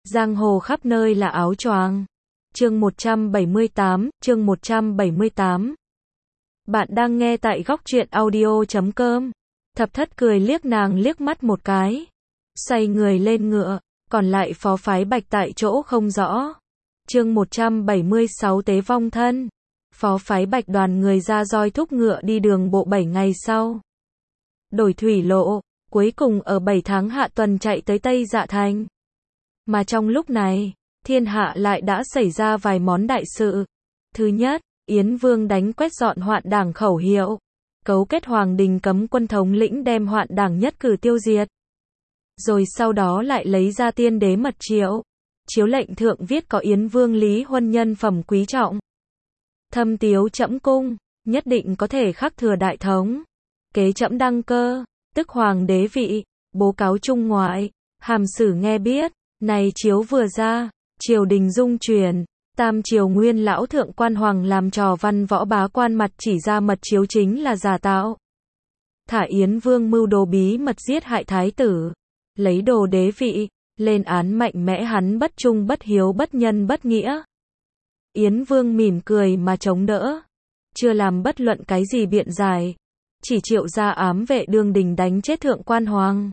Giang hồ khắp nơi là áo choàng. Chương 178. Bạn đang nghe tại góc truyện audio.com. Thập Thất cười liếc nàng liếc mắt một cái, xoay người lên ngựa, còn lại phó phái Bạch tại chỗ không rõ. Chương 176 tế vong thân. Phó phái Bạch đoàn người ra roi thúc ngựa đi đường bộ 7 ngày sau. Đổi thủy lộ, cuối cùng ở 7 tháng hạ tuần chạy tới Tây Dạ Thành. Mà trong lúc này, thiên hạ lại đã xảy ra vài món đại sự. Thứ nhất, Yến Vương đánh quét dọn Hoạn Đảng khẩu hiệu, cấu kết Hoàng đình cấm quân thống lĩnh đem Hoạn Đảng nhất cử tiêu diệt. Rồi sau đó lại lấy ra tiên đế mật triệu, chiếu lệnh thượng viết có Yến Vương Lý Huân nhân phẩm quý trọng. Thâm tiếu trẫm cung, nhất định có thể khắc thừa đại thống. Kế trẫm đăng cơ, tức hoàng đế vị, bố cáo trung ngoại, hàm sử nghe biết. Này chiếu vừa ra, triều đình dung chuyển, tam triều nguyên lão thượng quan hoàng làm trò văn võ bá quan mặt chỉ ra mật chiếu chính là giả tạo. Thả Yến Vương mưu đồ bí mật giết hại thái tử, lấy đồ đế vị, lên án mạnh mẽ hắn bất trung bất hiếu bất nhân bất nghĩa. Yến Vương mỉm cười mà chống đỡ, chưa làm bất luận cái gì biện giải, chỉ triệu ra ám vệ đương đình đánh chết thượng quan hoàng.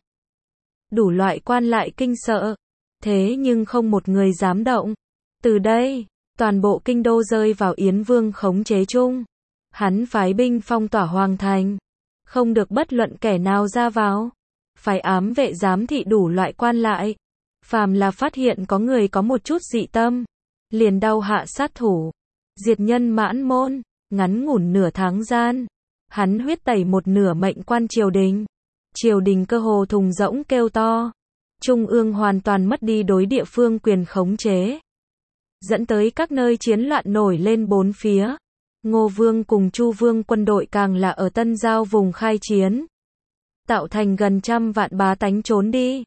Đủ loại quan lại kinh sợ, thế nhưng không một người dám động. Từ đây, toàn bộ kinh đô rơi vào Yến Vương khống chế chung. Hắn phái binh phong tỏa hoàng thành, không được bất luận kẻ nào ra vào. Phái ám vệ giám thị đủ loại quan lại, phàm là phát hiện có người có một chút dị tâm, liền đau hạ sát thủ, diệt nhân mãn môn. Ngắn ngủn nửa tháng gian, hắn huyết tẩy một nửa mệnh quan triều đình. Triều đình cơ hồ thùng rỗng kêu to. Trung ương hoàn toàn mất đi đối địa phương quyền khống chế, dẫn tới các nơi chiến loạn nổi lên bốn phía. Ngô Vương cùng Chu Vương quân đội càng là ở Tân Giao vùng khai chiến, tạo thành gần 100 vạn bá tánh trốn đi,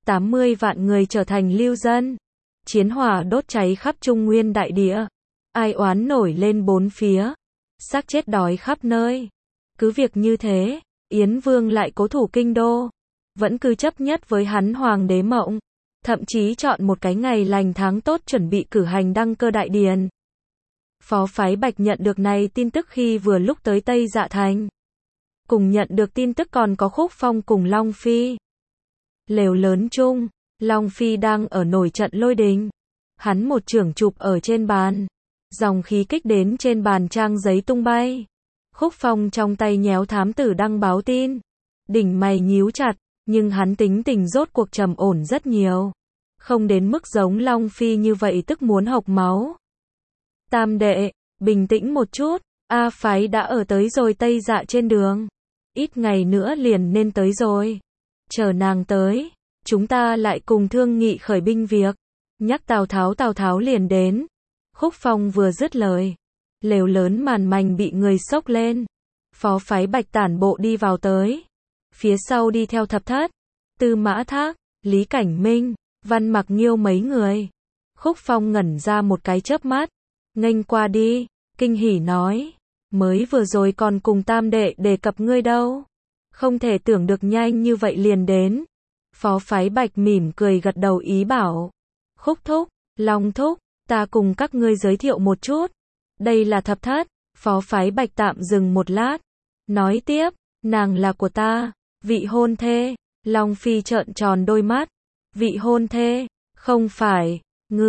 80 vạn người trở thành lưu dân. Chiến hỏa đốt cháy khắp Trung Nguyên đại địa, ai oán nổi lên bốn phía, xác chết đói khắp nơi. Cứ việc như thế, Yến Vương lại cố thủ kinh đô, vẫn cứ chấp nhất với hắn hoàng đế mộng, thậm chí chọn một cái ngày lành tháng tốt chuẩn bị cử hành đăng cơ đại điển. Phó phái Bạch nhận được này tin tức khi vừa lúc tới Tây Dạ Thành. Cùng nhận được tin tức còn có Khúc Phong cùng Long Phi. Lều lớn chung, Long Phi đang ở nổi trận lôi đình. Hắn một chưởng chụp ở trên bàn, dòng khí kích đến trên bàn trang giấy tung bay. Khúc Phong trong tay nhéo thám tử đăng báo tin, đỉnh mày nhíu chặt. Nhưng hắn tính tình rốt cuộc trầm ổn rất nhiều, không đến mức giống Long Phi như vậy tức muốn hộc máu. Tam đệ, bình tĩnh một chút, A phái đã ở tới rồi Tây Dạ trên đường, ít ngày nữa liền nên tới rồi. Chờ nàng tới, chúng ta lại cùng thương nghị khởi binh việc. Nhắc Tào Tháo liền đến. Khúc Phong vừa dứt lời, lều lớn màn mành bị người xốc lên. Phó phái Bạch tản bộ đi vào tới. Phía sau đi theo Thập Thất, Tư Mã Thác, Lý Cảnh Minh, Văn Mặc Nghiêu mấy người. Khúc Phong ngẩn ra một cái chớp mắt, nghênh qua đi, kinh hỉ nói, mới vừa rồi còn cùng tam đệ đề cập ngươi đâu. Không thể tưởng được nhanh như vậy liền đến. Phó phái Bạch mỉm cười gật đầu ý bảo, Khúc thúc, Long thúc, ta cùng các ngươi giới thiệu một chút. Đây là Thập Thất. Phó phái Bạch tạm dừng một lát, nói tiếp, nàng là của ta, vị hôn thê. Long Phi trợn tròn đôi mắt, vị hôn thê, không phải,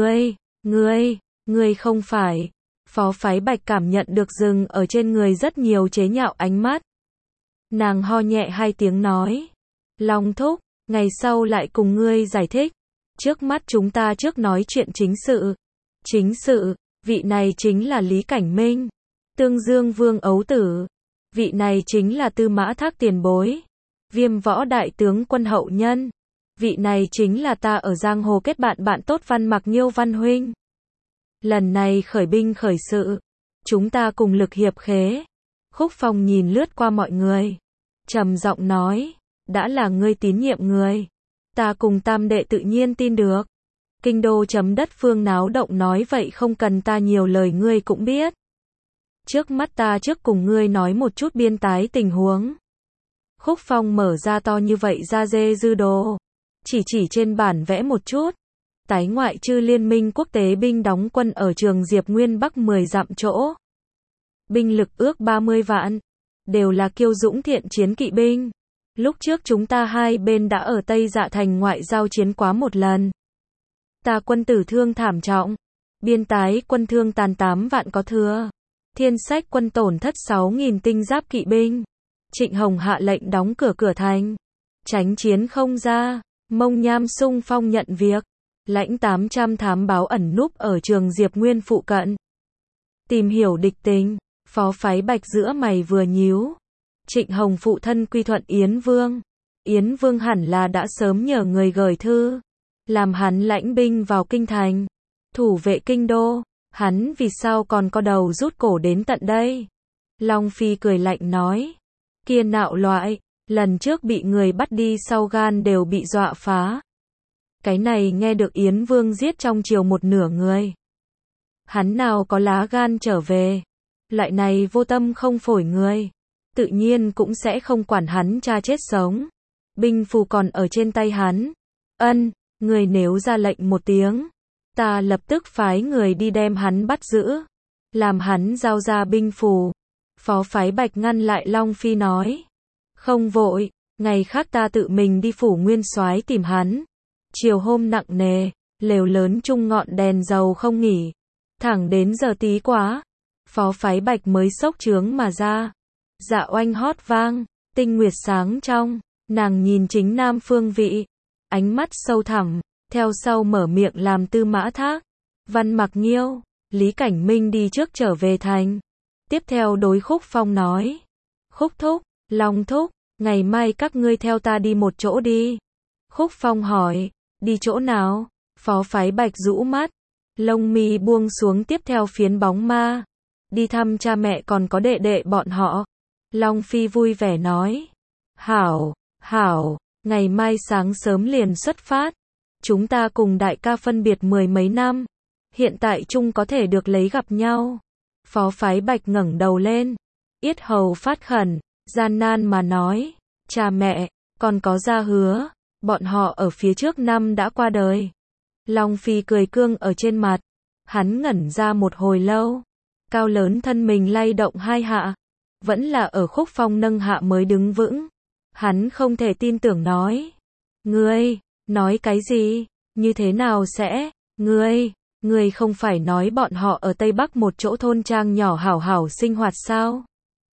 ngươi không phải. Phó phái Bạch cảm nhận được dừng ở trên người rất nhiều chế nhạo ánh mắt. Nàng ho nhẹ hai tiếng nói, Long thúc, ngày sau lại cùng ngươi giải thích. Trước mắt chúng ta trước nói chuyện chính sự. Chính sự, vị này chính là Lý Cảnh Minh, Tương Dương Vương ấu tử. Vị này chính là Tư Mã Thác tiền bối, Viêm võ đại tướng quân hậu nhân. Vị này chính là ta ở giang hồ kết bạn tốt Văn Mặc Nghiêu Văn huynh. Lần này khởi binh khởi sự, chúng ta cùng lực hiệp khế. Khúc Phong nhìn lướt qua mọi người, trầm giọng nói, đã là ngươi tín nhiệm người, ta cùng tam đệ tự nhiên tin được. Kinh đô chấm đất phương náo động nói vậy không cần ta nhiều lời ngươi cũng biết. Trước mắt ta trước cùng ngươi nói một chút biên tái tình huống. Khúc Phong mở ra to như vậy ra dê dư đồ, chỉ trên bản vẽ một chút. tái ngoại trừ liên minh quốc tế binh đóng quân ở Trường Diệp Nguyên Bắc 10 dặm chỗ. Binh lực ước 30 vạn, đều là kiêu dũng thiện chiến kỵ binh. Lúc trước chúng ta hai bên đã ở Tây Dạ Thành ngoại giao chiến quá một lần. Ta quân tử thương thảm trọng, biên tái quân thương tàn 8 vạn có thừa. Thiên Sách quân tổn thất 6.000 tinh giáp kỵ binh. Trịnh Hồng hạ lệnh đóng cửa cửa thành, tránh chiến không ra. Mông Nham xung phong nhận việc, lãnh 800 thám báo ẩn núp ở Trường Diệp Nguyên phụ cận. Tìm hiểu địch tình, Phó Phái Bạch giữa mày vừa nhíu. Trịnh Hồng phụ thân quy thuận Yến Vương. Yến Vương hẳn là đã sớm nhờ người gửi thư, làm hắn lãnh binh vào kinh thành, thủ vệ kinh đô. Hắn vì sao còn có đầu rút cổ đến tận đây? Long Phi cười lạnh nói. Kia nạo loại, lần trước bị người bắt đi sau gan đều bị dọa phá. Cái này nghe được Yến Vương giết trong chiều một nửa người. Hắn nào có lá gan trở về. Loại này vô tâm không phổi người, tự nhiên cũng sẽ không quản hắn cha chết sống. Binh phù còn ở trên tay hắn. Ân, người nếu ra lệnh một tiếng, ta lập tức phái người đi đem hắn bắt giữ, làm hắn giao ra binh phù. Phó Phái Bạch ngăn lại Long Phi nói. Không vội, ngày khác ta tự mình đi phủ nguyên soái tìm hắn. Chiều hôm nặng nề, lều lớn chung ngọn đèn dầu không nghỉ, thẳng đến giờ tí quá. Phó Phái Bạch mới xốc trướng mà ra. Dạ oanh hót vang, tinh nguyệt sáng trong, nàng nhìn chính nam phương vị, ánh mắt sâu thẳm, theo sau mở miệng làm Tư Mã Thác, Văn Mặc Nghiêu, Lý Cảnh Minh đi trước trở về thành. Tiếp theo đối Khúc Phong nói. Khúc thúc, Long thúc, ngày mai các ngươi theo ta đi một chỗ đi. Khúc Phong hỏi, đi chỗ nào? Phó Phái Bạch rũ mắt, lông mi buông xuống tiếp theo phiến bóng ma. Đi thăm cha mẹ còn có đệ đệ bọn họ. Long Phi vui vẻ nói. Hảo, hảo, ngày mai sáng sớm liền xuất phát. Chúng ta cùng đại ca phân biệt 10 mấy năm. Hiện tại chung có thể được lấy gặp nhau. Phó Phái Bạch ngẩng đầu lên, yết hầu phát khẩn, gian nan mà nói. Cha mẹ, còn có gia hứa, bọn họ ở phía trước năm đã qua đời. Long Phi cười cương ở trên mặt. Hắn ngẩn ra một hồi lâu. Cao lớn thân mình lay động hai hạ. Vẫn là ở Khúc Phong nâng hạ mới đứng vững. Hắn không thể tin tưởng nói. Ngươi, nói cái gì? Như thế nào sẽ? Ngươi không phải nói bọn họ ở Tây Bắc một chỗ thôn trang nhỏ hảo hảo sinh hoạt sao?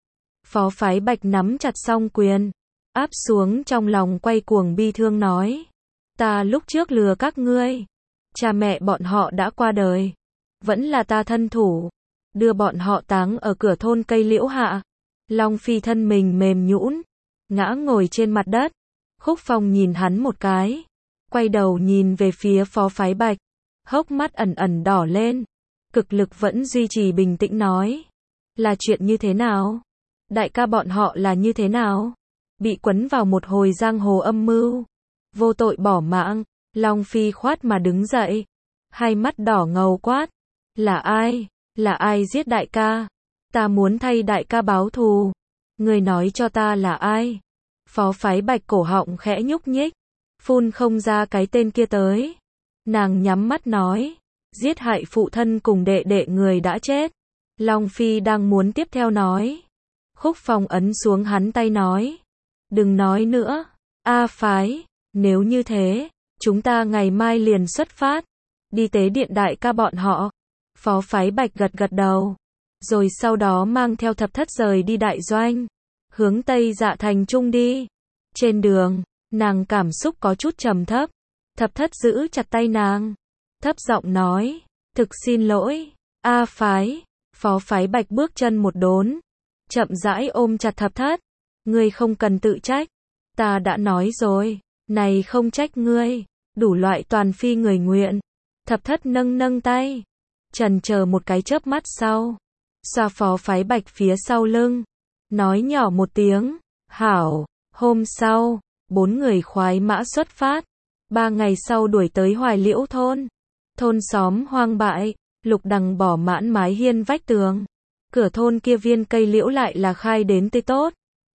Phó Phái Bạch nắm chặt song quyền, áp xuống trong lòng quay cuồng bi thương nói. Ta lúc trước lừa các ngươi. Cha mẹ bọn họ đã qua đời. Vẫn là ta thân thủ, đưa bọn họ táng ở cửa thôn cây liễu hạ. Long Phi thân mình mềm nhũn, ngã ngồi trên mặt đất. Khúc Phong nhìn hắn một cái, quay đầu nhìn về phía Phó Phái Bạch, hốc mắt ẩn ẩn đỏ lên, cực lực vẫn duy trì bình tĩnh nói. Là chuyện như thế nào? Đại ca bọn họ là như thế nào? Bị quấn vào một hồi giang hồ âm mưu, vô tội bỏ mạng. Long Phi khoát mà đứng dậy, hai mắt đỏ ngầu quát. Là ai? Là ai giết đại ca? Ta muốn thay đại ca báo thù. Người nói cho ta là ai? Phó Phái Bạch cổ họng khẽ nhúc nhích, phun không ra cái tên kia tới. Nàng nhắm mắt nói. Giết hại phụ thân cùng đệ đệ người đã chết. Long Phi đang muốn tiếp theo nói. Khúc Phong ấn xuống hắn tay nói. Đừng nói nữa. A Phái, nếu như thế, chúng ta ngày mai liền xuất phát, đi tế điện đại ca bọn họ. Phó Phái Bạch gật gật đầu, rồi sau đó mang theo thập thất rời đi đại doanh, hướng Tây Dạ Thành Trung đi. Trên đường, nàng cảm xúc có chút trầm thấp. Thập thất giữ chặt tay nàng, thấp giọng nói. Thực xin lỗi, A Phái. Phó Phái Bạch bước chân một đốn, chậm rãi ôm chặt thập thất. Ngươi không cần tự trách, ta đã nói rồi, này không trách ngươi. Đủ loại toàn phi người nguyện. Thập thất nâng nâng tay, chần chờ một cái chớp mắt sau, xoa Phó Phái Bạch phía sau lưng, nói nhỏ một tiếng. Hảo. Hôm sau, 4 người khoái mã xuất phát. 3 ngày sau đuổi tới Hoài Liễu thôn. Thôn xóm hoang bại, lục đằng bỏ mãn mái hiên vách tường. Cửa thôn kia viên cây liễu lại là khai đến tươi tốt.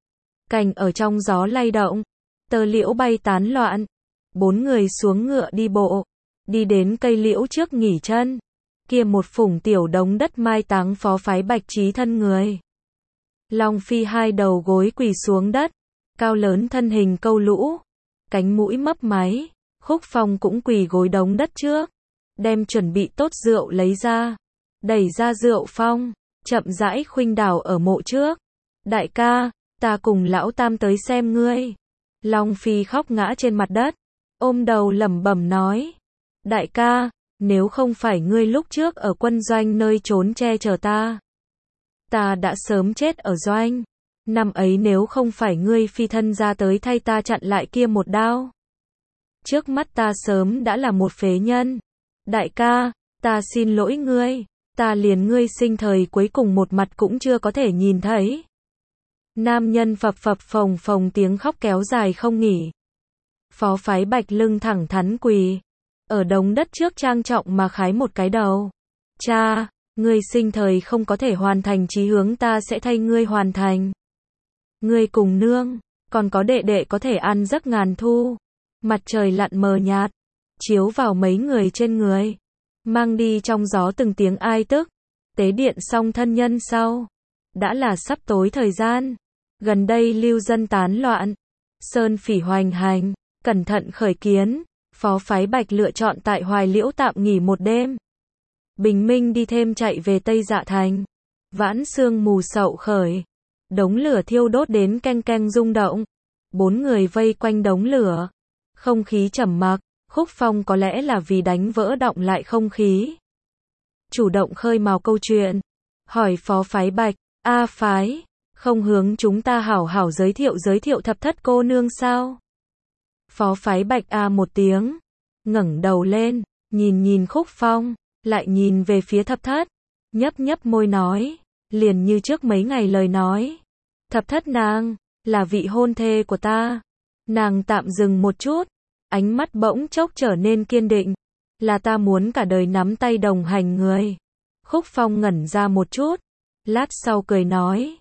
Cành ở trong gió lay động, tơ liễu bay tán loạn. 4 người xuống ngựa đi bộ, đi đến cây liễu trước nghỉ chân. Kia một phủng tiểu đống đất mai táng phó phái Bạch Trí thân người. Long Phi hai đầu gối quỳ xuống đất, cao lớn thân hình câu lũ, cánh mũi mấp máy. Khúc Phong cũng quỳ gối đống đất trước, đem chuẩn bị tốt rượu lấy ra, đẩy ra rượu phong, chậm rãi khuynh đảo ở mộ trước. Đại ca, ta cùng lão tam tới xem ngươi. Long Phi khóc ngã trên mặt đất, ôm đầu lẩm bẩm nói. Đại ca, nếu không phải ngươi lúc trước ở quân doanh nơi trốn che chở ta đã sớm chết ở doanh. Năm ấy nếu không phải ngươi phi thân ra tới thay ta chặn lại kia một đao, trước mắt ta sớm đã là một phế nhân. Đại ca, ta xin lỗi ngươi, ta liền ngươi sinh thời cuối cùng một mặt cũng chưa có thể nhìn thấy. Nam nhân phập phập phồng phồng tiếng khóc kéo dài không nghỉ. Phó phái Bạch lưng thẳng thắn quỳ ở đống đất trước trang trọng mà khái một cái đầu. Cha, ngươi sinh thời không có thể hoàn thành chí hướng, ta sẽ thay ngươi hoàn thành. Ngươi cùng nương, còn có đệ đệ có thể ăn giấc ngàn thu. Mặt trời lặn mờ nhạt, chiếu vào mấy người trên người, mang đi trong gió từng tiếng ai tức. Tế điện xong thân nhân sau, đã là sắp tối thời gian. Gần đây lưu dân tán loạn, sơn phỉ hoành hành, cẩn thận khởi kiến. Phó phái Bạch lựa chọn tại Hoài Liễu tạm nghỉ một đêm. Bình minh đi thêm chạy về Tây Dạ Thành. Vãn sương mù sậu khởi, đống lửa thiêu đốt đến keng keng rung động. Bốn người vây quanh đống lửa, không khí trầm mặc. Khúc Phong có lẽ là vì đánh vỡ đọng lại không khí, chủ động khơi mào câu chuyện, hỏi phó phái Bạch, A phái, không hướng chúng ta hảo hảo giới thiệu thập thất cô nương sao? Phó phái Bạch a một tiếng, ngẩng đầu lên, nhìn Khúc Phong, lại nhìn về phía thập thất, nhấp môi nói, liền như trước mấy ngày lời nói. Thập thất nàng, là vị hôn thê của ta. Nàng tạm dừng một chút, ánh mắt bỗng chốc trở nên kiên định, là ta muốn cả đời nắm tay đồng hành người. Khúc Phong ngẩn ra một chút, lát sau cười nói,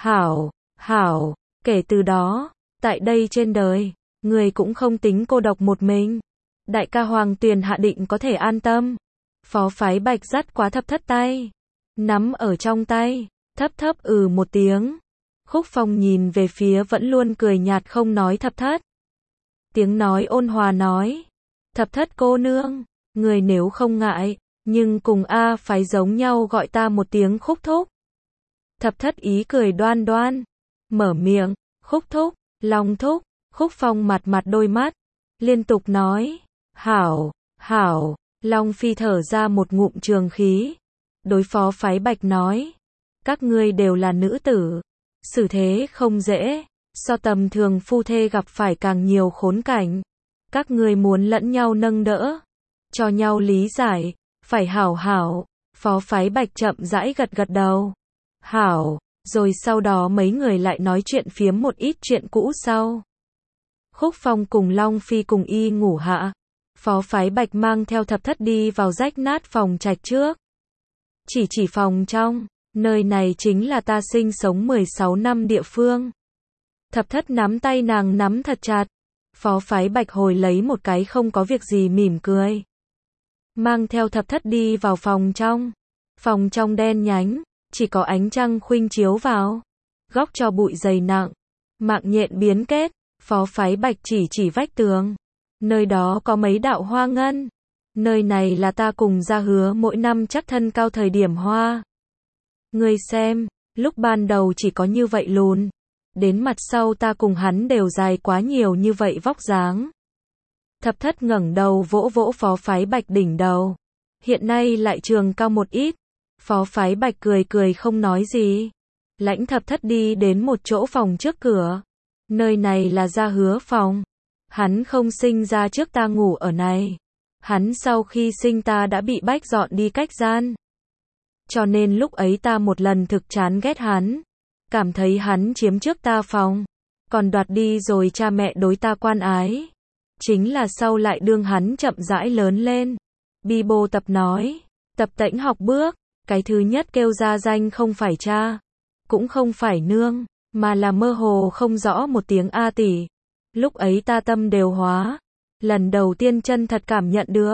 hảo, kể từ đó, tại đây trên đời, người cũng không tính cô độc một mình. Đại ca Hoàng Tuyền hạ định có thể an tâm. Phó phái Bạch dắt quá thập thất tay, nắm ở trong tay, thấp một tiếng. Khúc Phong nhìn về phía vẫn luôn cười nhạt không nói thập thất. Tiếng nói ôn hòa nói, thập thất cô nương, người nếu không ngại, nhưng cùng A phái giống nhau gọi ta một tiếng Khúc thúc. Thập thất ý cười đoan đoan, mở miệng, Khúc thúc, Long thúc. Khúc Phong mặt đôi mắt, liên tục nói, hảo. Long Phi thở ra một ngụm trường khí, đối phó phái Bạch nói, các ngươi đều là nữ tử, xử thế không dễ, so tầm thường phu thê gặp phải càng nhiều khốn cảnh. Các ngươi muốn lẫn nhau nâng đỡ, cho nhau lý giải, phải hảo. Phó phái Bạch chậm rãi gật đầu, hảo, rồi sau đó mấy người lại nói chuyện phiếm một ít chuyện cũ sau. Khúc Phong cùng Long Phi cùng y ngủ hạ. Phó phái Bạch mang theo thập thất đi vào rách nát phòng trạch trước. Chỉ phòng trong, nơi này chính là ta sinh sống 16 năm địa phương. Thập thất nắm tay nàng nắm thật chặt. Phó phái Bạch hồi lấy một cái không có việc gì mỉm cười, mang theo thập thất đi vào phòng trong. Phòng trong đen nhánh, chỉ có ánh trăng khuynh chiếu vào. Góc cho bụi dày nặng, mạng nhện biến kết. Phó phái Bạch chỉ vách tường. Nơi đó có mấy đạo hoa ngân. Nơi này là ta cùng Gia Hứa mỗi năm chắc thân cao thời điểm hoa. Ngươi xem, lúc ban đầu chỉ có như vậy lùn. Đến mặt sau ta cùng hắn đều dài quá nhiều như vậy vóc dáng. Thập thất ngẩng đầu vỗ phó phái Bạch đỉnh đầu. Hiện nay lại trường cao một ít. Phó phái Bạch cười không nói gì. Lãnh thập thất đi đến một chỗ phòng trước cửa. Nơi này là Gia Hứa phòng. Hắn không sinh ra trước ta ngủ ở này. Hắn sau khi sinh ta đã bị bách dọn đi cách gian. Cho nên lúc ấy ta một lần thực chán ghét hắn. Cảm thấy hắn chiếm trước ta phòng. Còn đoạt đi rồi cha mẹ đối ta quan ái. Chính là sau lại đương hắn chậm rãi lớn lên. Bibo tập nói. Tập tễnh học bước. Cái thứ nhất kêu ra danh không phải cha. Cũng không phải nương. Mà là mơ hồ không rõ một tiếng A tỷ. Lúc ấy ta tâm đều hóa. Lần đầu tiên chân thật cảm nhận được.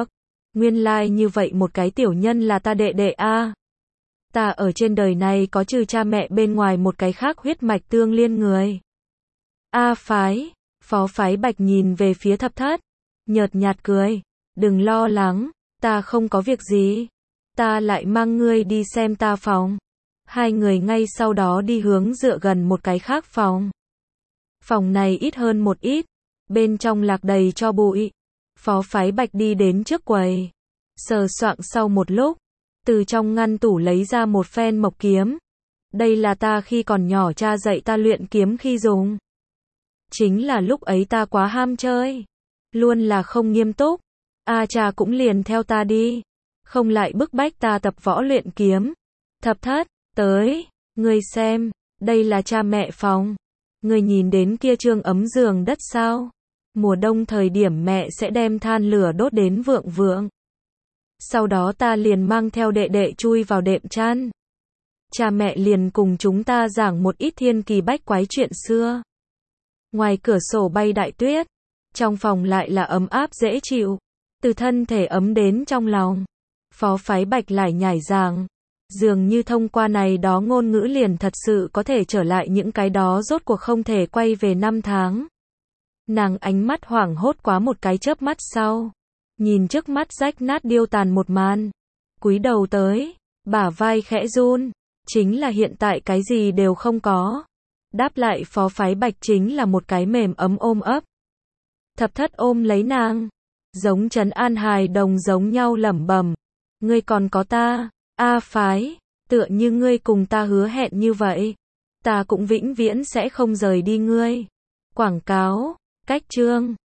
Nguyên lai như vậy một cái tiểu nhân là ta đệ đệ a. Ta ở trên đời này có trừ cha mẹ bên ngoài một cái khác huyết mạch tương liên người. A Phái, Phó Phái Bạch nhìn về phía Thập Thất, nhợt nhạt cười, đừng lo lắng, ta không có việc gì. Ta lại mang ngươi đi xem ta phòng. Hai người ngay sau đó đi hướng dựa gần một cái khác phòng. Phòng này ít hơn một ít, bên trong lạc đầy tro bụi. Phó Phái Bạch đi đến trước quầy, sờ soạng sau một lúc, từ trong ngăn tủ lấy ra một phen mộc kiếm. Đây là ta khi còn nhỏ cha dạy ta luyện kiếm khi dùng. Chính là lúc ấy ta quá ham chơi, luôn là không nghiêm túc. Cha cũng liền theo ta đi, không lại bức bách ta tập võ luyện kiếm. Thập Thất, tới, ngươi xem, đây là cha mẹ phòng. Ngươi nhìn đến kia trương ấm giường đất sao? Mùa đông thời điểm mẹ sẽ đem than lửa đốt đến vượng vượng. Sau đó ta liền mang theo đệ đệ chui vào đệm chăn. Cha mẹ liền cùng chúng ta giảng một ít thiên kỳ bách quái chuyện xưa. Ngoài cửa sổ bay đại tuyết, trong phòng lại là ấm áp dễ chịu, từ thân thể ấm đến trong lòng. Phó Phái Bạch lại nhảy giảng, dường như thông qua này đó ngôn ngữ liền thật sự có thể trở lại những cái đó rốt cuộc không thể quay về năm tháng. Nàng ánh mắt hoảng hốt quá một cái chớp mắt sau, nhìn trước mắt rách nát điêu tàn một màn, cúi đầu tới, bả vai khẽ run, chính là hiện tại cái gì đều không có. Đáp lại Phó Phái Bạch chính là một cái mềm ấm ôm ấp. Thập Thất ôm lấy nàng, giống trấn an hài đồng giống nhau lẩm bẩm, ngươi còn có ta, A Phái, tựa như ngươi cùng ta hứa hẹn như vậy, ta cũng vĩnh viễn sẽ không rời đi ngươi. Quảng cáo, cách chương